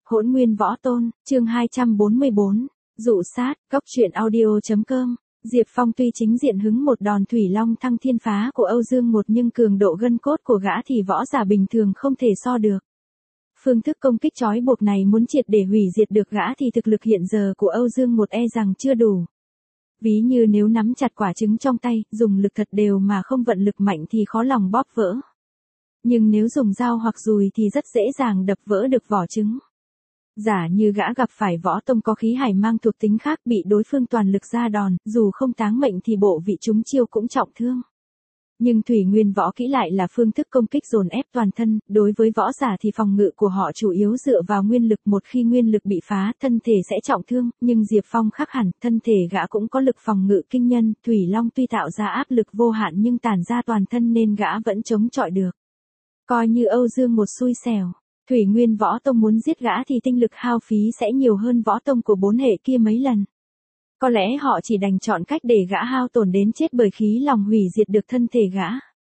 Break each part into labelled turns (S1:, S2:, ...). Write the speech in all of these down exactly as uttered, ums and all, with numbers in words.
S1: Hỗn Nguyên Võ Tôn, chương hai trăm bốn mươi bốn, dụ sát, cốc truyện audio.com. Diệp Phong tuy chính diện hứng một đòn thủy long thăng thiên phá của Âu Dương Một nhưng cường độ gân cốt của gã thì võ giả bình thường không thể so được. Phương thức công kích chói buộc này muốn triệt để hủy diệt được gã thì thực lực hiện giờ của Âu Dương Một e rằng chưa đủ. Ví như nếu nắm chặt quả trứng trong tay, dùng lực thật đều mà không vận lực mạnh thì khó lòng bóp vỡ. Nhưng nếu dùng dao hoặc dùi thì rất dễ dàng đập vỡ được vỏ trứng. Giả như gã gặp phải võ tông có khí hải mang thuộc tính khác bị đối phương toàn lực ra đòn, dù không táng mệnh thì bộ vị trúng chiêu cũng trọng thương. Nhưng thủy nguyên võ kỹ lại là phương thức công kích dồn ép toàn thân, đối với võ giả thì phòng ngự của họ chủ yếu dựa vào nguyên lực, một khi nguyên lực bị phá, thân thể sẽ trọng thương, nhưng Diệp Phong khác hẳn, thân thể gã cũng có lực phòng ngự kinh nhân, thủy long tuy tạo ra áp lực vô hạn nhưng tản ra toàn thân nên gã vẫn chống chọi được. Coi như Âu Dương Một xui xẻo. Thủy Nguyên Võ Tông muốn giết gã thì tinh lực hao phí sẽ nhiều hơn võ tông của bốn hệ kia mấy lần. Có lẽ họ chỉ đành chọn cách để gã hao tổn đến chết bởi khí lòng hủy diệt được thân thể gã.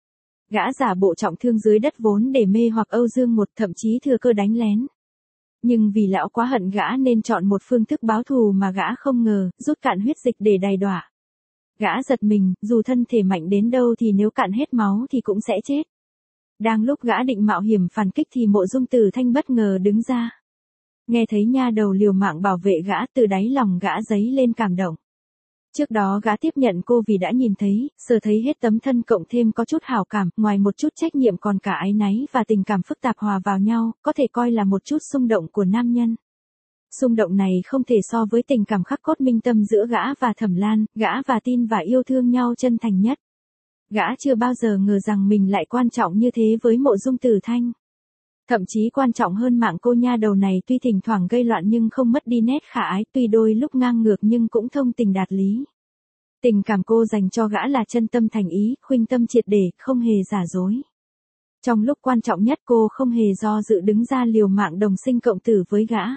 S1: Gã giả bộ trọng thương dưới đất vốn để mê hoặc Âu Dương Một, thậm chí thừa cơ đánh lén. Nhưng vì lão quá hận gã nên chọn một phương thức báo thù mà gã không ngờ, rút cạn huyết dịch để đày đọa. Gã giật mình, dù thân thể mạnh đến đâu thì nếu cạn hết máu thì cũng sẽ chết. Đang lúc gã định mạo hiểm phản kích thì Mộ Dung Tử Thanh bất ngờ đứng ra. Nghe thấy nha đầu liều mạng bảo vệ gã, từ đáy lòng gã dấy lên cảm động. Trước đó gã tiếp nhận cô vì đã nhìn thấy, sờ thấy hết tấm thân cộng thêm có chút hảo cảm, ngoài một chút trách nhiệm còn cả áy náy và tình cảm phức tạp hòa vào nhau, có thể coi là một chút xung động của nam nhân. Xung động này không thể so với tình cảm khắc cốt minh tâm giữa gã và Thẩm Lan, gã và tin và yêu thương nhau chân thành nhất. Gã chưa bao giờ ngờ rằng mình lại quan trọng như thế với Mộ Dung Tử Thanh. Thậm chí quan trọng hơn mạng cô nha đầu này, tuy thỉnh thoảng gây loạn nhưng không mất đi nét khả ái, tuy đôi lúc ngang ngược nhưng cũng thông tình đạt lý. Tình cảm cô dành cho gã là chân tâm thành ý, khuynh tâm triệt để, không hề giả dối. Trong lúc quan trọng nhất cô không hề do dự đứng ra liều mạng đồng sinh cộng tử với gã.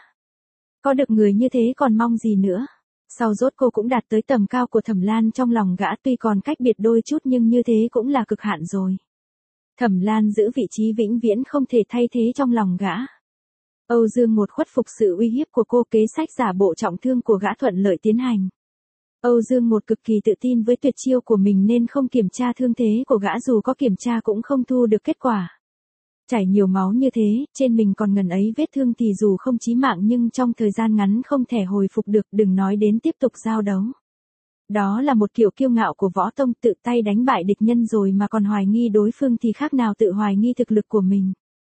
S1: Có được người như thế còn mong gì nữa. Sau rốt cô cũng đạt tới tầm cao của Thẩm Lan trong lòng gã, tuy còn cách biệt đôi chút nhưng như thế cũng là cực hạn rồi. Thẩm Lan giữ vị trí vĩnh viễn không thể thay thế trong lòng gã. Âu Dương Một khuất phục sự uy hiếp của cô, kế sách giả bộ trọng thương của gã thuận lợi tiến hành. Âu Dương Một cực kỳ tự tin với tuyệt chiêu của mình nên không kiểm tra thương thế của gã, dù có kiểm tra cũng không thu được kết quả. Chảy nhiều máu như thế, trên mình còn ngần ấy vết thương thì dù không chí mạng nhưng trong thời gian ngắn không thể hồi phục được, đừng nói đến tiếp tục giao đấu. Đó là một kiểu kiêu ngạo của võ tông, tự tay đánh bại địch nhân rồi mà còn hoài nghi đối phương thì khác nào tự hoài nghi thực lực của mình.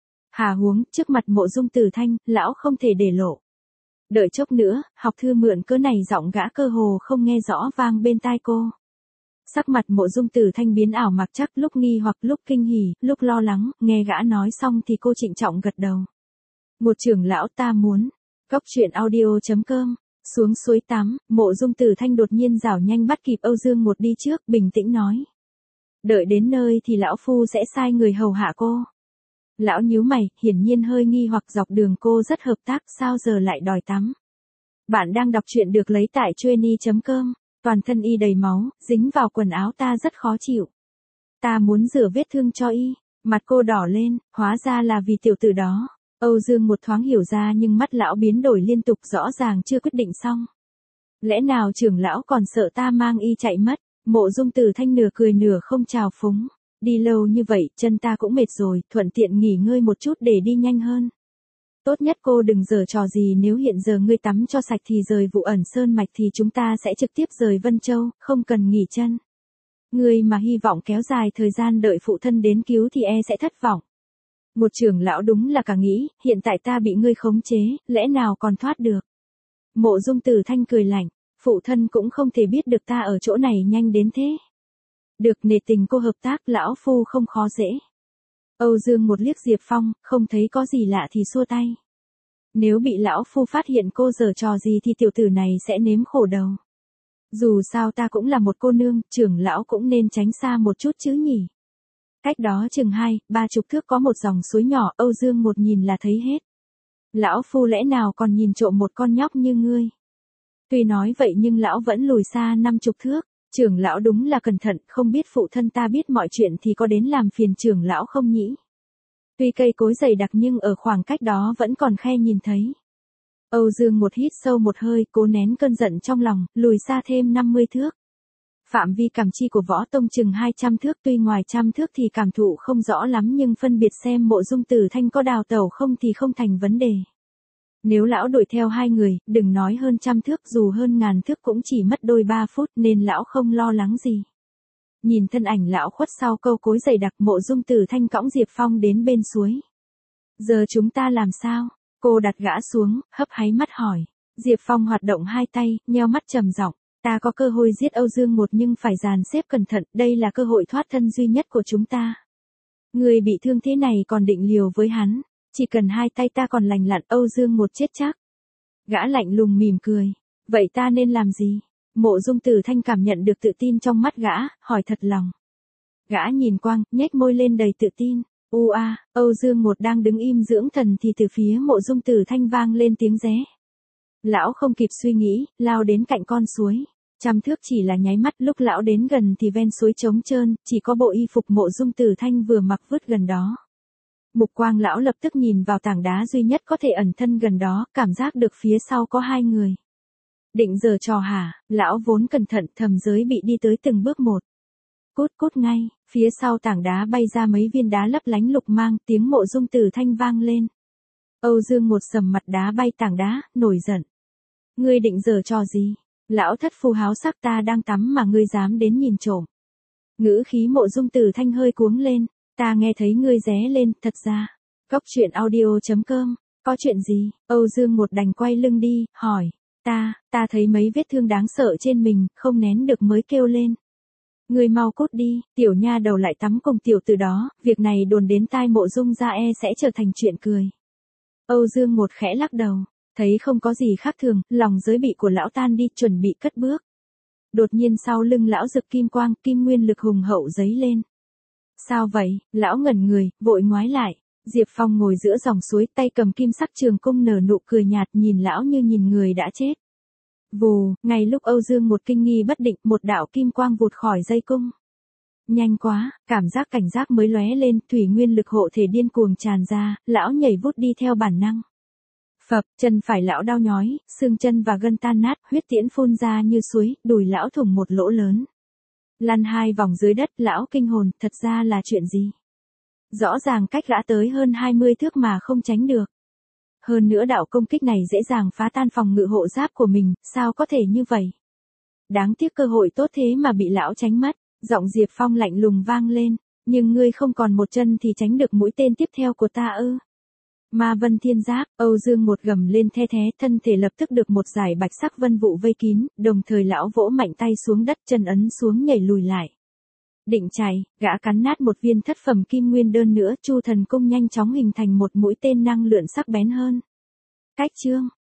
S1: Hà huống, trước mặt Mộ Dung Tử Thanh, lão không thể để lộ. Đợi chốc nữa, học thư mượn cớ này giọng gã cơ hồ không nghe rõ vang bên tai cô. Sắc mặt Mộ Dung Tử Thanh biến ảo mặc chắc, lúc nghi hoặc, lúc kinh hỉ, lúc lo lắng, nghe gã nói xong thì cô trịnh trọng gật đầu. Một trưởng lão ta muốn. Cốc truyện audio.com. Xuống suối tắm, Mộ Dung Tử Thanh đột nhiên rảo nhanh bắt kịp Âu Dương Một đi trước, bình tĩnh nói. Đợi đến nơi thì lão phu sẽ sai người hầu hạ cô. Lão nhíu mày, hiển nhiên hơi nghi hoặc, dọc đường cô rất hợp tác, sao giờ lại đòi tắm. Bạn đang đọc truyện được lấy tại chueny chấm com. Toàn thân y đầy máu, dính vào quần áo ta rất khó chịu. Ta muốn rửa vết thương cho y. Mặt cô đỏ lên, hóa ra là vì tiểu tử đó. Âu Dương Một thoáng hiểu ra nhưng mắt lão biến đổi liên tục, rõ ràng chưa quyết định xong. Lẽ nào trưởng lão còn sợ ta mang y chạy mất? Mộ Dung Tử Thanh nửa cười nửa không trào phúng. Đi lâu như vậy, chân ta cũng mệt rồi, thuận tiện nghỉ ngơi một chút để đi nhanh hơn. Tốt nhất cô đừng giở trò gì, nếu hiện giờ ngươi tắm cho sạch thì rời Vụ Ẩn Sơn Mạch thì chúng ta sẽ trực tiếp rời Vân Châu, không cần nghỉ chân. Ngươi mà hy vọng kéo dài thời gian đợi phụ thân đến cứu thì e sẽ thất vọng. Một trưởng lão đúng là cả nghĩ, hiện tại ta bị ngươi khống chế, lẽ nào còn thoát được. Mộ Dung Tử Thanh cười lạnh, phụ thân cũng không thể biết được ta ở chỗ này nhanh đến thế. Được, nể tình cô hợp tác, lão phu không khó dễ. Âu Dương Một liếc Diệp Phong, không thấy có gì lạ thì xua tay. Nếu bị lão phu phát hiện cô giở trò gì thì tiểu tử này sẽ nếm khổ đầu. Dù sao ta cũng là một cô nương, trưởng lão cũng nên tránh xa một chút chứ nhỉ. Cách đó chừng hai, ba chục thước có một dòng suối nhỏ, Âu Dương Một nhìn là thấy hết. Lão phu lẽ nào còn nhìn trộm một con nhóc như ngươi. Tuy nói vậy nhưng lão vẫn lùi xa năm chục thước. Trưởng lão đúng là cẩn thận, không biết phụ thân ta biết mọi chuyện thì có đến làm phiền trưởng lão không nhỉ? Tuy cây cối dày đặc nhưng ở khoảng cách đó vẫn còn khe nhìn thấy. Âu Dương một hít sâu một hơi, cố nén cơn giận trong lòng, lùi xa thêm năm mươi thước. Phạm vi cảm chi của võ tông chừng hai trăm thước, tuy ngoài trăm thước thì cảm thụ không rõ lắm nhưng phân biệt xem Mộ Dung Tử Thanh có đào tẩu không thì không thành vấn đề. Nếu lão đuổi theo hai người, đừng nói hơn trăm thước, dù hơn ngàn thước cũng chỉ mất đôi ba phút nên lão không lo lắng gì. Nhìn thân ảnh lão khuất sau câu cối dày đặc, Mộ Dung Tử Thanh cõng Diệp Phong đến bên suối. Giờ chúng ta làm sao? Cô đặt gã xuống, hấp háy mắt hỏi. Diệp Phong hoạt động hai tay, nheo mắt trầm giọng. Ta có cơ hội giết Âu Dương một nhưng phải dàn xếp cẩn thận, đây là cơ hội thoát thân duy nhất của chúng ta. Người bị thương thế này còn định liều với hắn, chỉ cần hai tay ta còn lành lặn Âu Dương một chết chắc. Gã lạnh lùng mỉm cười. Vậy ta nên làm gì? Mộ Dung Tử Thanh cảm nhận được tự tin trong mắt gã, hỏi thật lòng. Gã nhìn quang, nhếch môi lên đầy tự tin. U a, Âu Dương một đang đứng im dưỡng thần thì từ phía Mộ Dung Tử Thanh vang lên tiếng ré. Lão không kịp suy nghĩ, lao đến cạnh con suối. Trăm thước chỉ là nháy mắt, lúc lão đến gần thì ven suối trống trơn, chỉ có bộ y phục Mộ Dung Tử Thanh vừa mặc vứt gần đó. Mục quang lão lập tức nhìn vào tảng đá duy nhất có thể ẩn thân gần đó, cảm giác được phía sau có hai người. Định giở trò hả? Lão vốn cẩn thận, thầm giới bị đi tới từng bước một. Cút cút ngay, phía sau tảng đá bay ra mấy viên đá lấp lánh lục mang, tiếng Mộ Dung Tử Thanh vang lên. Âu Dương một sầm mặt đá bay tảng đá, nổi giận. Ngươi định giở trò gì? Lão thất phu háo sắc, ta đang tắm mà ngươi dám đến nhìn trộm. Ngữ khí Mộ Dung Tử Thanh hơi cuống lên, ta nghe thấy ngươi ré lên, thật ra. Cóc truyện audio chấm com, có chuyện gì? Âu Dương một đành quay lưng đi, hỏi. Ta, ta thấy mấy vết thương đáng sợ trên mình, không nén được mới kêu lên. Ngươi mau cút đi, tiểu nha đầu lại tắm cùng tiểu tử đó, việc này đồn đến tai Mộ Dung gia e sẽ trở thành chuyện cười. Âu Dương một khẽ lắc đầu, thấy không có gì khác thường, lòng giới bị của lão tan đi, chuẩn bị cất bước. Đột nhiên sau lưng lão rực kim quang, kim nguyên lực hùng hậu giấy lên. Sao vậy? Lão ngẩn người, vội ngoái lại. Diệp Phong ngồi giữa dòng suối, tay cầm kim sắc trường cung nở nụ cười nhạt, nhìn lão như nhìn người đã chết. Vù, ngay lúc Âu Dương một kinh nghi bất định, một đạo kim quang vụt khỏi dây cung. Nhanh quá, cảm giác cảnh giác mới lóe lên, thủy nguyên lực hộ thể điên cuồng tràn ra, lão nhảy vút đi theo bản năng. Phập, chân phải lão đau nhói, xương chân và gân tan nát, huyết tiễn phun ra như suối, đùi lão thủng một lỗ lớn. Lăn hai vòng dưới đất, lão kinh hồn, thật ra là chuyện gì? Rõ ràng cách gã tới hơn hai mươi thước mà không tránh được. Hơn nữa đạo công kích này dễ dàng phá tan phòng ngự hộ giáp của mình, sao có thể như vậy? Đáng tiếc cơ hội tốt thế mà bị lão tránh mất. Giọng Diệp Phong lạnh lùng vang lên, nhưng ngươi không còn một chân thì tránh được mũi tên tiếp theo của ta ư? Ma vân thiên giáp, Âu Dương một gầm lên the thé, thân thể lập tức được một dải bạch sắc vân vụ vây kín, đồng thời lão vỗ mạnh tay xuống đất, chân ấn xuống nhảy lùi lại. Định chạy, gã cắn nát một viên thất phẩm kim nguyên đơn nữa, Chu Thần Cung nhanh chóng hình thành một mũi tên năng lượng sắc bén hơn. Cách chương